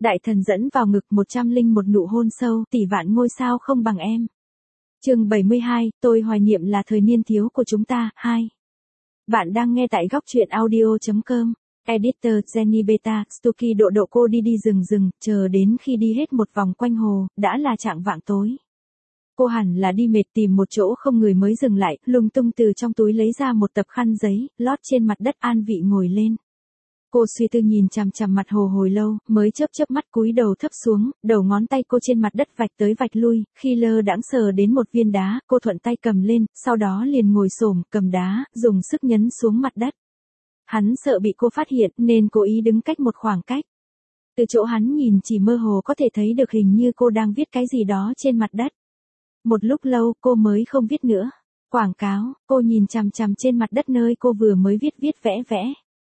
Đại thần dẫn vào ngực 101 nụ hôn sâu, tỷ vạn ngôi sao không bằng em. Chương 72, tôi hoài niệm là thời niên thiếu của chúng ta, 2. Bạn đang nghe tại góc truyện audio.com. Editor Jenny Beta, Stucky độ độ cô đi rừng, chờ đến khi đi hết một vòng quanh hồ, đã là chạng vạng tối. Cô hẳn là đi mệt tìm một chỗ không người mới dừng lại, lung tung từ trong túi lấy ra một tập khăn giấy, lót trên mặt đất an vị ngồi lên. Cô suy tư nhìn chằm chằm mặt hồ hồi lâu, mới chớp mắt cúi đầu thấp xuống, đầu ngón tay cô trên mặt đất vạch tới vạch lui, khi lơ đãng sờ đến một viên đá, cô thuận tay cầm lên, sau đó liền ngồi xổm, cầm đá, dùng sức nhấn xuống mặt đất. Hắn sợ bị cô phát hiện nên cố ý đứng cách một khoảng cách. Từ chỗ hắn nhìn chỉ mơ hồ có thể thấy được hình như cô đang viết cái gì đó trên mặt đất. Một lúc lâu cô mới không viết nữa. Quảng cáo, cô nhìn chằm chằm trên mặt đất nơi cô vừa mới viết vẽ.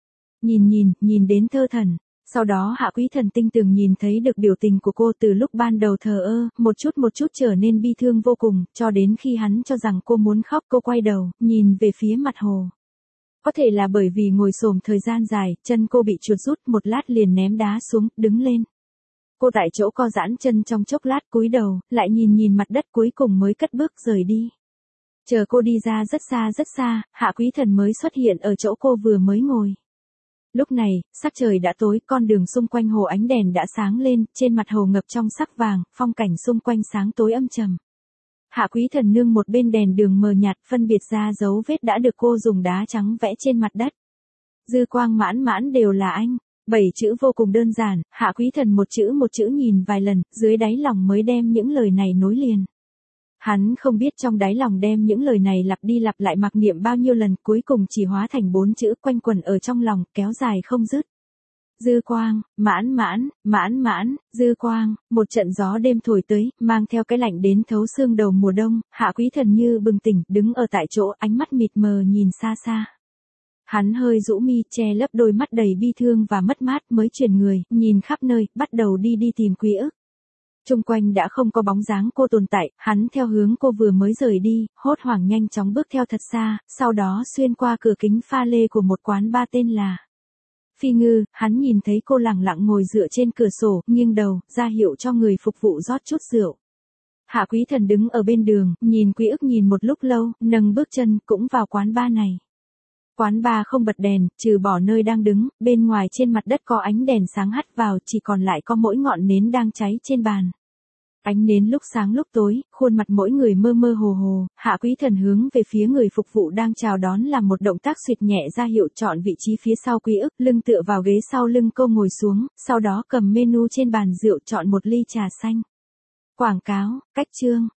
Nhìn đến thơ thần. Sau đó Hạ Quý Thần tinh tường nhìn thấy được biểu tình của cô từ lúc ban đầu thờ ơ, một chút trở nên bi thương vô cùng, cho đến khi hắn cho rằng cô muốn khóc cô quay đầu, nhìn về phía mặt hồ. Có thể là bởi vì ngồi xổm thời gian dài, chân cô bị chuột rút một lát liền ném đá xuống, đứng lên. Cô tại chỗ co giãn chân trong chốc lát cúi đầu, lại nhìn mặt đất cuối cùng mới cất bước rời đi. Chờ cô đi ra rất xa, Hạ Quý Thần mới xuất hiện ở chỗ cô vừa mới ngồi. Lúc này, sắc trời đã tối, con đường xung quanh hồ ánh đèn đã sáng lên, trên mặt hồ ngập trong sắc vàng, phong cảnh xung quanh sáng tối âm trầm. Hạ Quý Thần nương một bên đèn đường mờ nhạt phân biệt ra dấu vết đã được cô dùng đá trắng vẽ trên mặt đất. Dư quang mãn đều là anh. 7 chữ vô cùng đơn giản, Hạ Quý Thần một chữ nhìn vài lần, dưới đáy lòng mới đem những lời này nối liền. Hắn không biết trong đáy lòng đem những lời này lặp đi lặp lại mặc niệm bao nhiêu lần, cuối cùng chỉ hóa thành 4 chữ quanh quẩn ở trong lòng, kéo dài không dứt. Dư quang, mãn, dư quang, một trận gió đêm thổi tới, mang theo cái lạnh đến thấu xương đầu mùa đông, Hạ Quý Thần như bừng tỉnh, đứng ở tại chỗ, ánh mắt mịt mờ nhìn xa. Hắn hơi rũ mi, che lấp đôi mắt đầy bi thương và mất mát, mới chuyển người, nhìn khắp nơi, bắt đầu đi tìm Quý ức. Chung quanh đã không có bóng dáng cô tồn tại, hắn theo hướng cô vừa mới rời đi, hốt hoảng nhanh chóng bước theo thật xa, sau đó xuyên qua cửa kính pha lê của một quán bar tên là Phi Ngư, hắn nhìn thấy cô lẳng lặng ngồi dựa trên cửa sổ, nghiêng đầu, ra hiệu cho người phục vụ rót chút rượu. Hạ Quý Thần đứng ở bên đường, nhìn Quý ức nhìn một lúc lâu, nâng bước chân, cũng vào quán bar này. Quán bar không bật đèn, trừ bỏ nơi đang đứng, bên ngoài trên mặt đất có ánh đèn sáng hắt vào, chỉ còn lại có mỗi ngọn nến đang cháy trên bàn. Ánh nến lúc sáng lúc tối, khuôn mặt mỗi người mơ hồ, Hạ Quý Thần hướng về phía người phục vụ đang chào đón làm một động tác xuyệt nhẹ ra hiệu chọn vị trí phía sau Quý ức, lưng tựa vào ghế sau lưng cô ngồi xuống, sau đó cầm menu trên bàn rượu chọn một ly trà xanh. Quảng cáo, cách chương,